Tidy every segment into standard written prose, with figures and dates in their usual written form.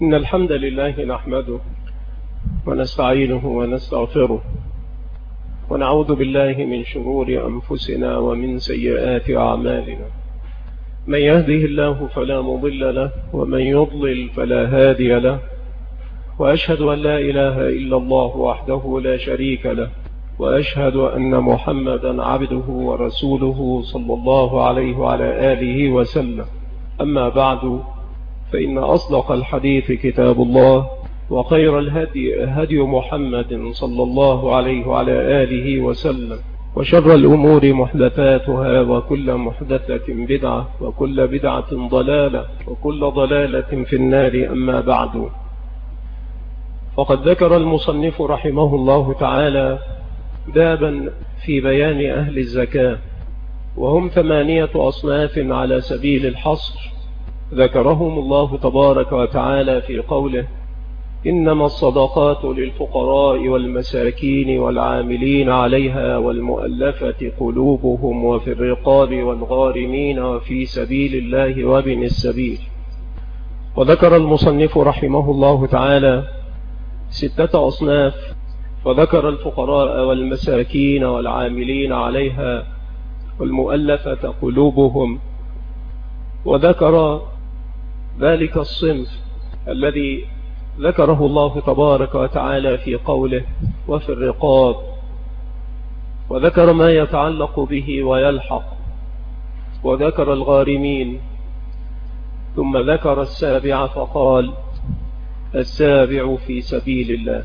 إن الحمد لله نحمده ونستعينه ونستغفره ونعوذ بالله من شرور أنفسنا ومن سيئات أعمالنا. من يهده الله فلا مضل له ومن يضلل فلا هادي له، وأشهد أن لا إله إلا الله وحده لا شريك له، وأشهد أن محمدا عبده ورسوله صلى الله عليه وعلى آله وسلم. أما بعد، فإن أصدق الحديث كتاب الله، وخير الهدي هدي محمد صلى الله عليه وعلى آله وسلم، وشر الأمور محدثاتها، وكل محدثة بدعة، وكل بدعة ضلالة، وكل ضلالة في النار. أما بعد، فقد ذكر المصنف رحمه الله تعالى بابا في بيان أهل الزكاة، وهم 8 أصناف على سبيل الحصر، ذكرهم الله تبارك وتعالى في قوله: إنما الصدقات للفقراء والمساكين والعاملين عليها والمؤلفة قلوبهم وفي الرقاب والغارمين وفي سبيل الله وابن السبيل. وذكر المصنف رحمه الله تعالى 6 أصناف، وذكر الفقراء والمساكين والعاملين عليها والمؤلفة قلوبهم، وذكر ذلك الصنف الذي ذكره الله تبارك وتعالى في قوله: وفي الرقاب، وذكر ما يتعلق به ويلحق، وذكر الغارمين، ثم ذكر السابع فقال: السابع في سبيل الله.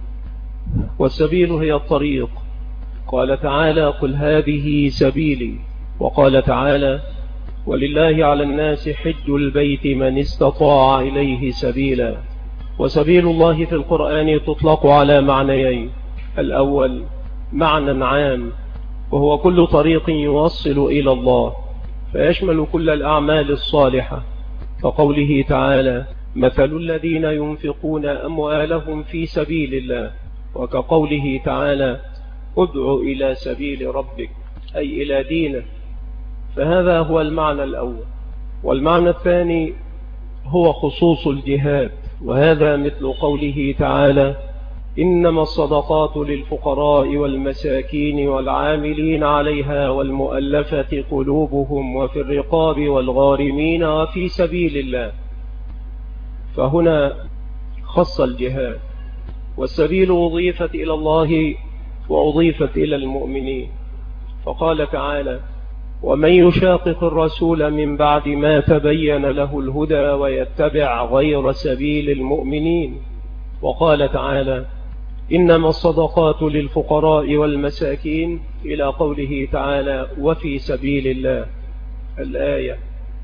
والسبيل هي الطريق، قال تعالى: قل هذه سبيلي. وقال تعالى: ولله على الناس حج البيت من استطاع إليه سبيلا. وسبيل الله في القرآن تطلق على معنيين: الأول معنى عام، وهو كل طريق يوصل إلى الله، فيشمل كل الأعمال الصالحة، فقوله تعالى: مثل الذين ينفقون أموالهم في سبيل الله، وكقوله تعالى: ادع إلى سبيل ربك، أي إلى دينه. فهذا هو المعنى الأول. والمعنى الثاني هو خصوص الجهاد، وهذا مثل قوله تعالى: إنما الصدقات للفقراء والمساكين والعاملين عليها والمؤلفة قلوبهم وفي الرقاب والغارمين وفي سبيل الله. فهنا خص الجهاد، والسبيل أضيفت إلى الله وأضيفت إلى المؤمنين، فقال تعالى: ومن يشاقق الرسول من بعد ما تبين له الهدى ويتبع غير سبيل المؤمنين. وقال تعالى: إنما الصدقات للفقراء والمساكين، إلى قوله تعالى: وفي سبيل الله، الآية.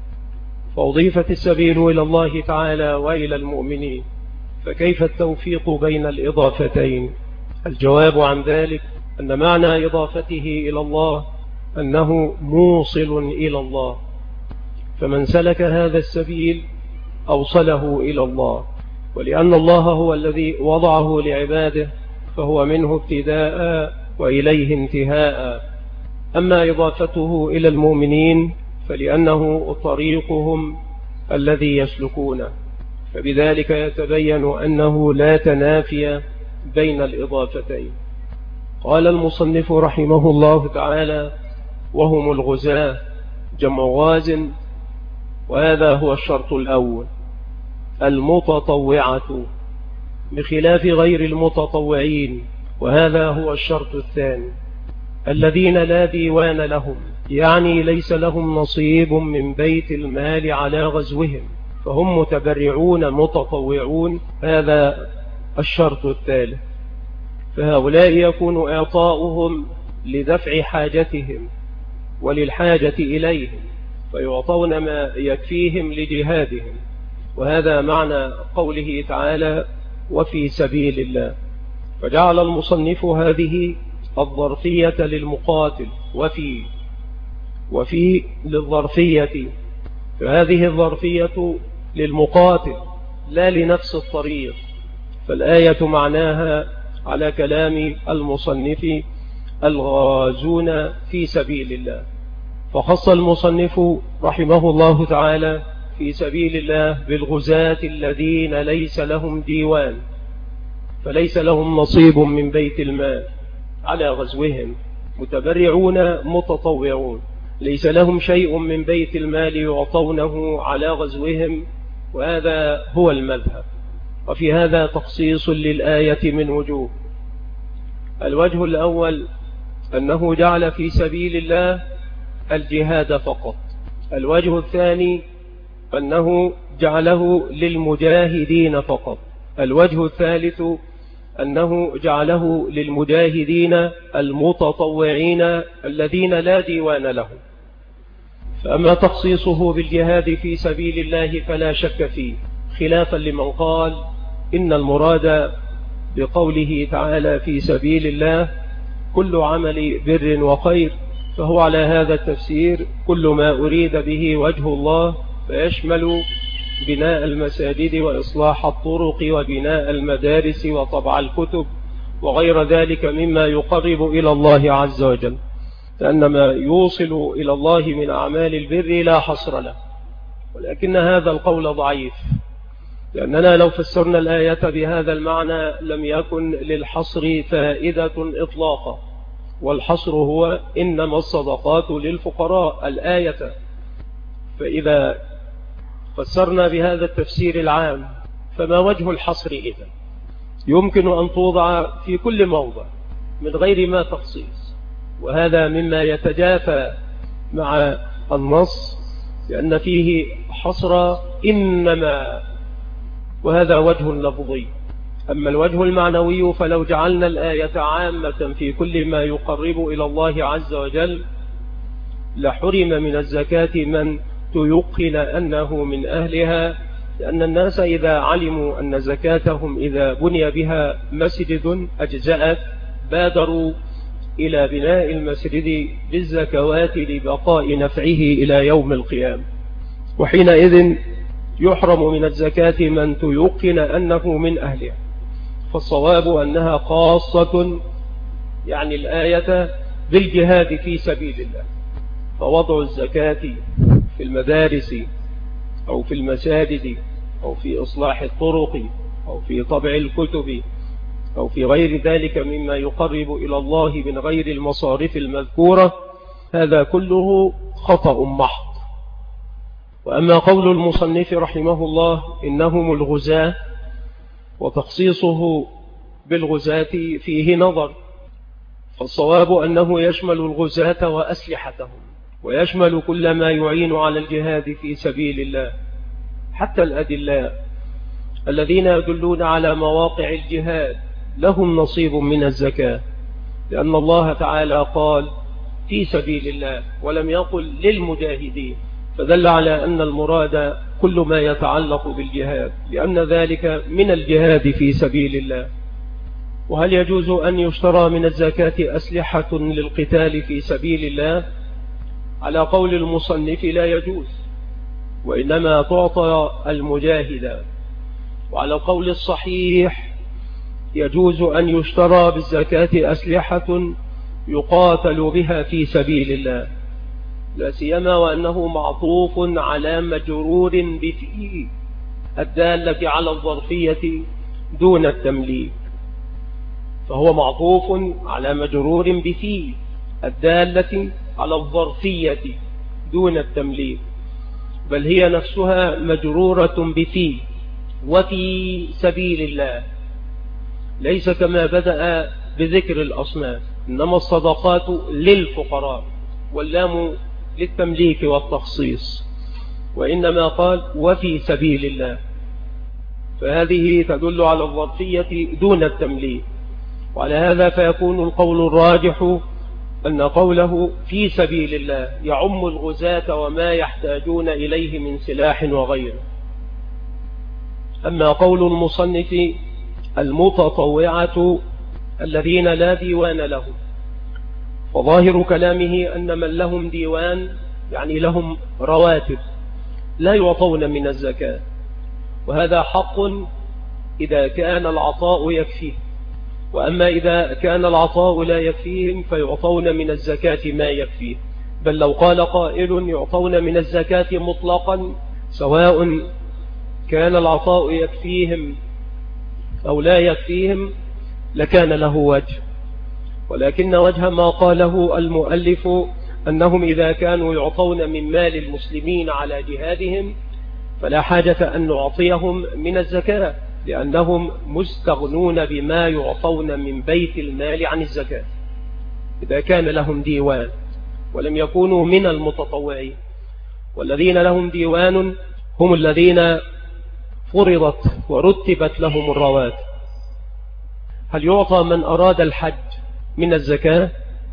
فأضيفت السبيل إلى الله تعالى وإلى المؤمنين، فكيف التوفيق بين الإضافتين؟ الجواب عن ذلك أن معنى إضافته إلى الله أنه موصل إلى الله، فمن سلك هذا السبيل أوصله إلى الله، ولأن الله هو الذي وضعه لعباده، فهو منه ابتداء وإليه انتهاء. أما إضافته إلى المؤمنين فلأنه طريقهم الذي يسلكونه، فبذلك يتبين أنه لا تنافي بين الإضافتين. قال المصنف رحمه الله تعالى: وهم الغزاة، جمع غاز، وهذا هو الشرط الأول، المتطوعة، بخلاف غير المتطوعين، وهذا هو الشرط الثاني، الذين لا ديوان لهم، يعني ليس لهم نصيب من بيت المال على غزوهم، فهم متبرعون متطوعون، هذا الشرط الثالث. فهؤلاء يكون إعطاؤهم لدفع حاجتهم وللحاجة إليهم، فيعطون ما يكفيهم لجهادهم، وهذا معنى قوله تعالى: وفي سبيل الله. فجعل المصنف هذه الظرفية للمقاتل، وفي للظرفية، فهذه الظرفية للمقاتل لا لنفس الطريق، فالآية معناها على كلام المصنف الغازون في سبيل الله. فخص المصنف رحمه الله تعالى في سبيل الله بالغزاة الذين ليس لهم ديوان، فليس لهم نصيب من بيت المال على غزوهم، متبرعون متطوعون، ليس لهم شيء من بيت المال يعطونه على غزوهم، وهذا هو المذهب. وفي هذا تخصيص للآية من وجوه. الوجه الأول أنه جعل في سبيل الله الجهاد فقط. الوجه الثاني أنه جعله للمجاهدين فقط. الوجه الثالث أنه جعله للمجاهدين المتطوعين الذين لا ديوان لهم. فأما تخصيصه بالجهاد في سبيل الله فلا شك فيه، خلافا لمن قال إن المراد بقوله تعالى في سبيل الله كل عمل بر وخير، فهو على هذا التفسير كل ما أريد به وجه الله، فيشمل بناء المساجد وإصلاح الطرق وبناء المدارس وطبع الكتب وغير ذلك مما يقرب إلى الله عز وجل، لأن ما يوصل إلى الله من أعمال البر لا حصر له. ولكن هذا القول ضعيف، لأننا لو فسرنا الآية بهذا المعنى لم يكن للحصر فائدة إطلاقا، والحصر هو إنما الصدقات للفقراء الآية. فإذا فسرنا بهذا التفسير العام فما وجه الحصر إذن؟ يمكن أن توضع في كل موضع من غير ما تخصيص، وهذا مما يتجافى مع النص، لأن فيه حصر إنما، وهذا وجه لفظي. أما الوجه المعنوي فلو جعلنا الآية عامة في كل ما يقرب إلى الله عز وجل لحرم من الزكاة من تيقن أنه من أهلها، لأن الناس إذا علموا أن زكاتهم إذا بني بها مسجد أجزأت بادروا إلى بناء المسجد بالزكوات لبقاء نفعه إلى يوم القيامة، وحينئذ يحرم من الزكاة من تيقن أنه من أهلها. فالصواب أنها خاصة يعني الآية بالجهاد في سبيل الله، فوضع الزكاة في المدارس أو في المساجد أو في إصلاح الطرق أو في طبع الكتب أو في غير ذلك مما يقرب إلى الله من غير المصارف المذكورة، هذا كله خطأ محض. وأما قول المصنف رحمه الله إنهم الغزاة وتخصيصه بالغزاة فيه نظر، فالصواب أنه يشمل الغزاة وأسلحتهم، ويشمل كل ما يعين على الجهاد في سبيل الله، حتى الأدلاء الذين يدلون على مواقع الجهاد لهم نصيب من الزكاة، لأن الله تعالى قال في سبيل الله ولم يقل للمجاهدين، فدل على أن المراد كل ما يتعلق بالجهاد، لأن ذلك من الجهاد في سبيل الله. وهل يجوز أن يشترى من الزكاة أسلحة للقتال في سبيل الله؟ على قول المصنف لا يجوز، وإنما تعطى المجاهد. وعلى القول الصحيح يجوز أن يشترى بالزكاة أسلحة يقاتل بها في سبيل الله، لا سيما وأنه معطوف على مجرور بفيه الدالة على الظرفية دون التمليك، فهو معطوف على مجرور بفيه الدالة على الظرفية دون التمليك، بل هي نفسها مجرورة بفيه وفي سبيل الله، ليس كما بدأ بذكر الأصناف، إنما الصدقات للفقراء واللام للتمليك والتخصيص، وإنما قال وفي سبيل الله، فهذه تدل على الظرفية دون التمليك. وعلى هذا فيكون القول الراجح أن قوله في سبيل الله يعم الغزاة وما يحتاجون إليه من سلاح وغيره. أما قول المصنف المتطوعة الذين لا ديوان لهم، وظاهر كلامه أن من لهم ديوان يعني لهم رواتب لا يعطون من الزكاة، وهذا حق إذا كان العطاء يكفيه، وأما إذا كان العطاء لا يكفيهم فيعطون من الزكاة ما يكفيه. بل لو قال قائل يعطون من الزكاة مطلقا سواء كان العطاء يكفيهم أو لا يكفيهم لكان له وجه، ولكن وجه ما قاله المؤلف أنهم إذا كانوا يعطون من مال المسلمين على جهادهم فلا حاجة أن نعطيهم من الزكاة، لأنهم مستغنون بما يعطون من بيت المال عن الزكاة إذا كان لهم ديوان ولم يكونوا من المتطوعين. والذين لهم ديوان هم الذين فرضت ورتبت لهم الرواتب. هل يعطى من أراد الحج من الزكاة؟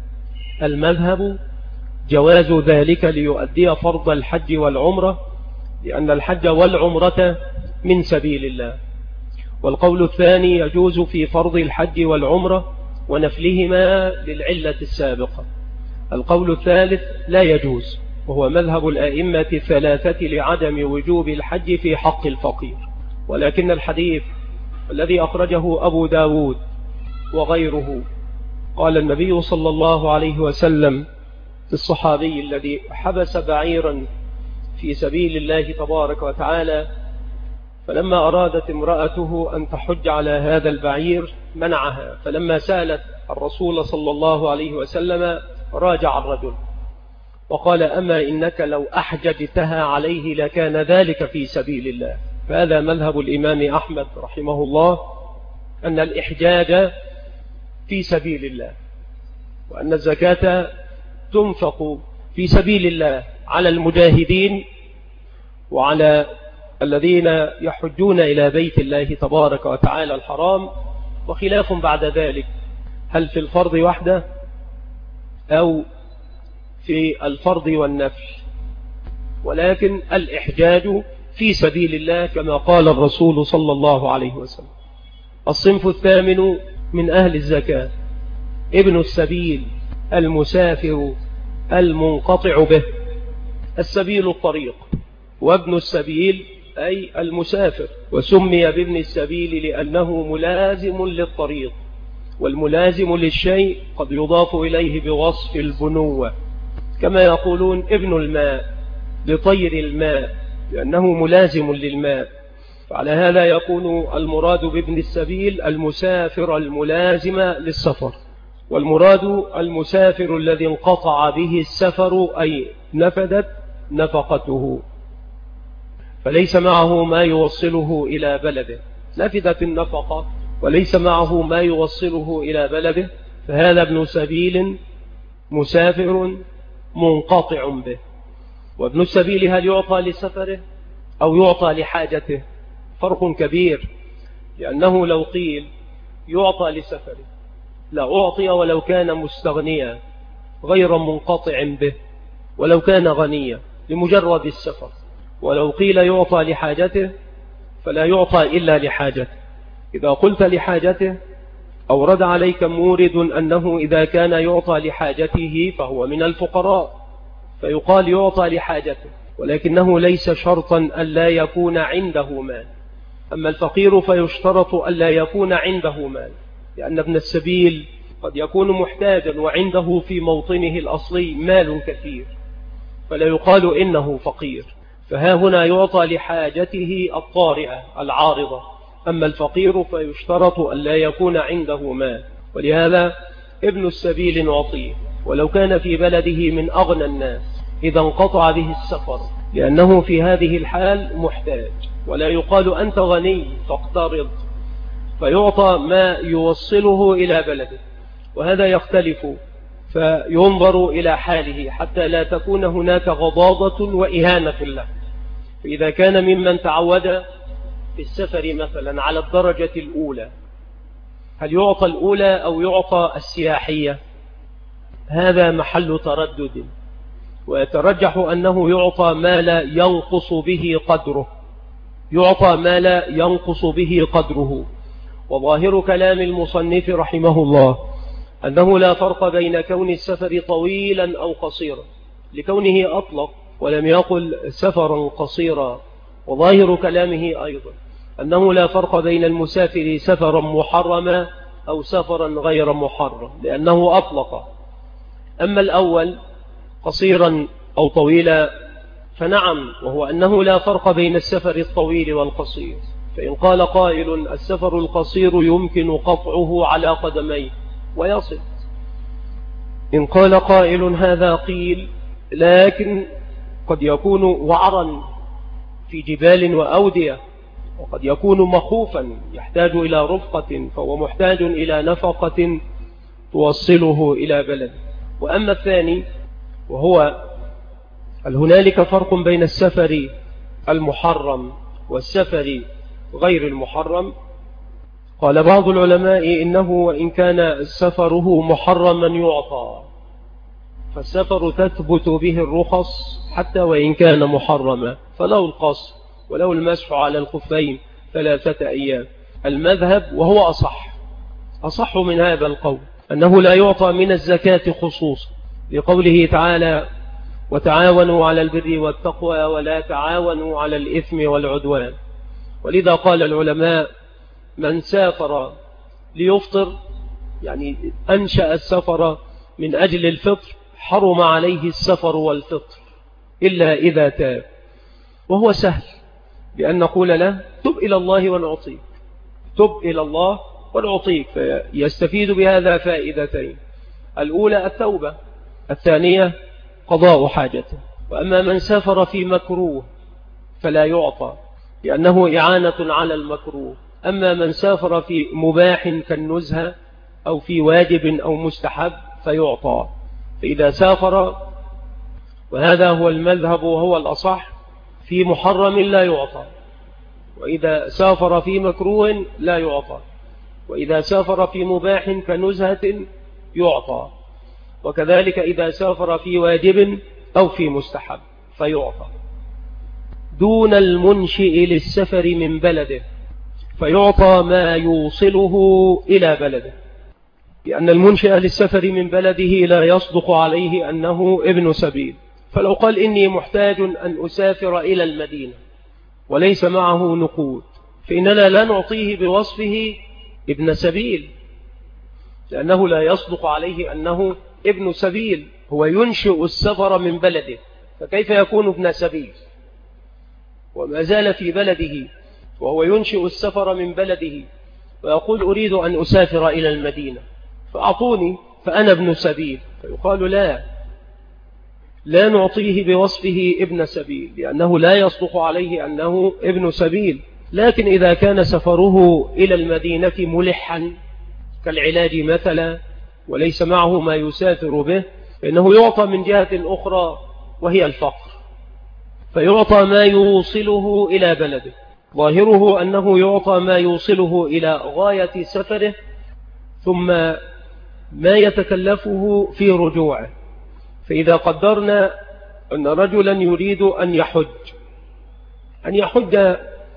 المذهب جواز ذلك ليؤدي فرض الحج والعمرة، لأن الحج والعمرة من سبيل الله. والقول الثاني يجوز في فرض الحج والعمرة ونفلهما للعلة السابقة. القول الثالث لا يجوز، وهو مذهب الأئمة الثلاثة لعدم وجوب الحج في حق الفقير. ولكن الحديث الذي أخرجه أبو داود وغيره قال النبي صلى الله عليه وسلم الصحابي الذي حبس بعيرا في سبيل الله تبارك وتعالى، فلما أرادت امرأته أن تحج على هذا البعير منعها، فلما سألت الرسول صلى الله عليه وسلم راجع الرجل وقال أما إنك لو أحججتها عليه لكان ذلك في سبيل الله. فهذا مذهب الإمام أحمد رحمه الله، أن الإحجاج في سبيل الله، وأن الزكاة تنفق في سبيل الله على المجاهدين وعلى الذين يحجون إلى بيت الله تبارك وتعالى الحرام. وخلاف بعد ذلك هل في الفرض وحده أو في الفرض والنفل، ولكن الإحجاج في سبيل الله كما قال الرسول صلى الله عليه وسلم. الصنف الثامن من أهل الزكاة ابن السبيل المسافر المنقطع به. السبيل الطريق، وابن السبيل أي المسافر، وسمي بابن السبيل لأنه ملازم للطريق، والملازم للشيء قد يضاف إليه بوصف البنوة، كما يقولون ابن الماء لطير الماء لأنه ملازم للماء. فعلى هذا يكون المراد بابن السبيل المسافر الملازم للسفر، والمراد المسافر الذي انقطع به السفر أي نفدت نفقته فليس معه ما يوصله إلى بلده، نفدت النفقة وليس معه ما يوصله إلى بلده، فهذا ابن سبيل مسافر منقطع به. وابن السبيل هل يعطى لسفره أو يعطى لحاجته؟ فرق كبير، لأنه لو قيل يعطى لسفره لأعطي ولو كان مستغنيا غير منقطع به، ولو كان غنيا لمجرد السفر. ولو قيل يعطى لحاجته فلا يعطى إلا لحاجته. إذا قلت لحاجته أورد عليك مورد أنه إذا كان يعطى لحاجته فهو من الفقراء، فيقال يعطى لحاجته، ولكنه ليس شرطا ألا يكون عنده مال. أما الفقير فيشترط ألا يكون عنده مال، لأن ابن السبيل قد يكون محتاجا وعنده في موطنه الأصلي مال كثير، فلا يقال إنه فقير. فها هنا يعطى لحاجته الطارئة العارضة، أما الفقير فيشترط ألا يكون عنده مال. ولهذا ابن السبيل نعطيه ولو كان في بلده من أغنى الناس إذا انقطع به السفر، لأنه في هذه الحال محتاج، ولا يقال أنت غني فاقترض، فيعطى ما يوصله إلى بلده. وهذا يختلف، فينظر إلى حاله حتى لا تكون هناك غضاضة وإهانة له. فإذا كان ممن تعود في السفر مثلا على الدرجة الأولى، هل يعطى الأولى أو يعطى السياحية؟ هذا محل تردد، ويترجح أنه يعطى ما لا ينقص به قدره، يعطى ما لا ينقص به قدره. وظاهر كلام المصنف رحمه الله أنه لا فرق بين كون السفر طويلا أو قصيرا، لكونه أطلق ولم يقل سفرا قصيرا. وظاهر كلامه أيضا أنه لا فرق بين المسافر سفرا محرما أو سفرا غير محرم، لأنه أطلق. أما الأول قصيرا أو طويلا فنعم، وهو أنه لا فرق بين السفر الطويل والقصير. فإن قال قائل السفر القصير يمكن قطعه على قدميه ويصل، إن قال قائل هذا قيل، لكن قد يكون وعرا في جبال وأودية، وقد يكون مخوفا يحتاج إلى رفقة، فهو محتاج إلى نفقة توصله إلى بلد. وأما الثاني وهو هل هنالك فرق بين السفر المحرم والسفر غير المحرم؟ قال بعض العلماء إنه وإن كان سفره محرما يعطى، فالسفر تثبت به الرخص حتى وإن كان محرما، فله القصر وله المسح على الخفين 3 أيام. المذهب وهو أصح من هذا القول أنه لا يعطى من الزكاة خصوصا، لقوله تعالى وتعاونوا على البر والتقوى ولا تعاونوا على الإثم والعدوان. ولذا قال العلماء من سافر ليفطر، يعني أنشأ السفر من أجل الفطر، حرم عليه السفر والفطر إلا إذا تاب. وهو سهل بأن نقول له تب إلى الله ونعطيك، تب إلى الله ونعطيك، فيستفيد بهذا فائدتين: الأولى التوبة، الثانية قضاء حاجته. وأما من سافر في مكروه فلا يعطى لأنه إعانة على المكروه. أما من سافر في مباح كالنزهة أو في واجب أو مستحب فيعطى. فإذا سافر، وهذا هو المذهب وهو الأصح، في محرم لا يعطى، وإذا سافر في مكروه لا يعطى، وإذا سافر في مباح كنزهة يعطى، وكذلك إذا سافر في واجب أو في مستحب فيعطى. دون المنشئ للسفر من بلده فيعطى ما يوصله إلى بلده، لأن المنشئ للسفر من بلده لا يصدق عليه أنه ابن سبيل. فلو قال إني محتاج أن أسافر إلى المدينة وليس معه نقود، فإننا لا نعطيه بوصفه ابن سبيل، لأنه لا يصدق عليه أنه ابن سبيل، هو ينشئ السفر من بلده، فكيف يكون ابن سبيل وما زال في بلده وهو ينشئ السفر من بلده ويقول أريد أن أسافر إلى المدينة فأعطوني فأنا ابن سبيل؟ فيقال لا نعطيه بوصفه ابن سبيل، لأنه لا يصدق عليه أنه ابن سبيل. لكن إذا كان سفره إلى المدينة ملحا كالعلاج مثلا وليس معه ما يسافر به، فإنه يعطى من جهة أخرى وهي الفقر، فيعطى ما يوصله إلى بلده. ظاهره أنه يعطى ما يوصله إلى غاية سفره ثم ما يتكلفه في رجوعه. فإذا قدرنا أن رجلا يريد أن يحج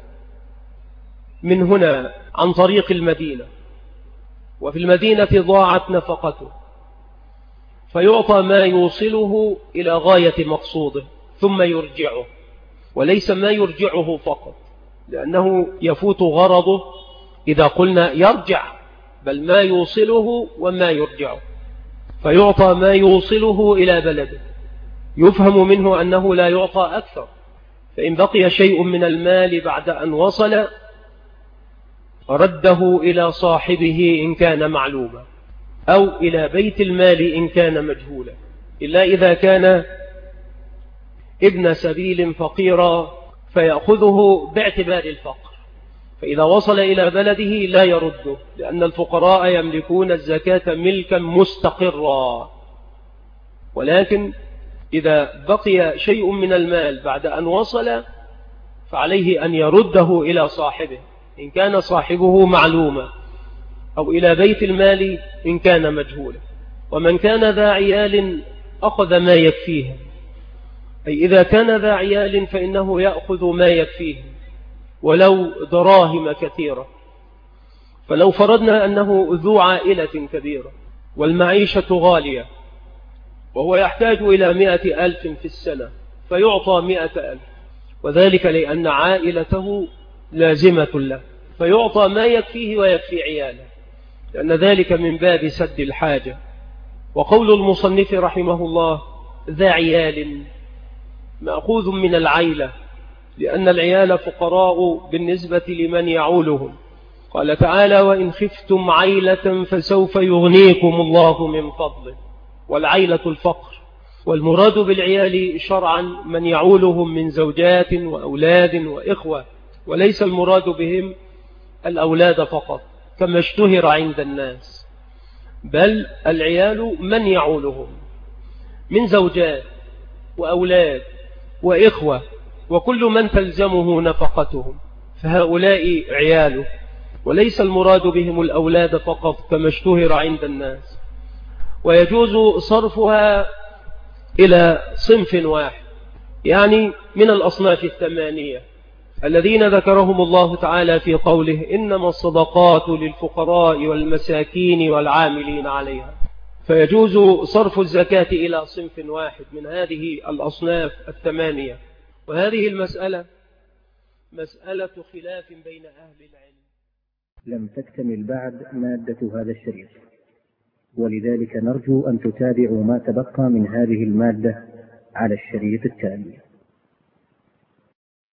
من هنا عن طريق المدينة، وفي المدينة ضاعت نفقته، فيعطى ما يوصله إلى غاية مقصوده ثم يرجعه، وليس ما يرجعه فقط، لأنه يفوت غرضه إذا قلنا يرجع، بل ما يوصله وما يرجعه. فيعطى ما يوصله إلى بلده، يفهم منه أنه لا يعطى أكثر، فإن بقي شيء من المال بعد أن وصل رده إلى صاحبه إن كان معلوما، أو إلى بيت المال إن كان مجهولا، إلا إذا كان ابن سبيل فقيرا فيأخذه باعتبار الفقر، فإذا وصل إلى بلده لا يرده، لأن الفقراء يملكون الزكاة ملكا مستقرا. ولكن إذا بقي شيء من المال بعد أن وصل فعليه أن يرده إلى صاحبه إن كان صاحبه معلوما، أو إلى بيت المال إن كان مجهولا. ومن كان ذا عيال أخذ ما يكفيه، أي إذا كان ذا عيال فإنه يأخذ ما يكفيه ولو دراهم كثيرة. فلو فرضنا أنه ذو عائلة كبيرة والمعيشة غالية وهو يحتاج إلى 100,000 في السنة فيعطى 100,000، وذلك لأن عائلته لازمة له، فيعطى ما يكفيه ويكفي عياله، لأن ذلك من باب سد الحاجة. وقول المصنف رحمه الله ذا عيال، مأخوذ من العيلة، لأن العيال فقراء بالنسبة لمن يعولهم. قال تعالى: وإن خفتم عيلة فسوف يغنيكم الله من فضله. والعيلة الفقر، والمراد بالعيال شرعا من يعولهم من زوجات وأولاد وإخوة، وليس المراد بهم الأولاد فقط كما اشتهر عند الناس، بل العيال من يعولهم من زوجات وأولاد وإخوة وكل من تلزمه نفقتهم، فهؤلاء عياله، وليس المراد بهم الأولاد فقط كما اشتهر عند الناس. ويجوز صرفها إلى صنف واحد، يعني من الأصناف الثمانية الذين ذكرهم الله تعالى في قوله: إنما الصدقات للفقراء والمساكين والعاملين عليها. فيجوز صرف الزكاة إلى صنف واحد من هذه الأصناف الثمانية. وهذه المسألة مسألة خلاف بين أهل العلم. لم تكتمل بعد مادة هذا الشريط، ولذلك نرجو أن تتابعوا ما تبقى من هذه المادة على الشريط التالي.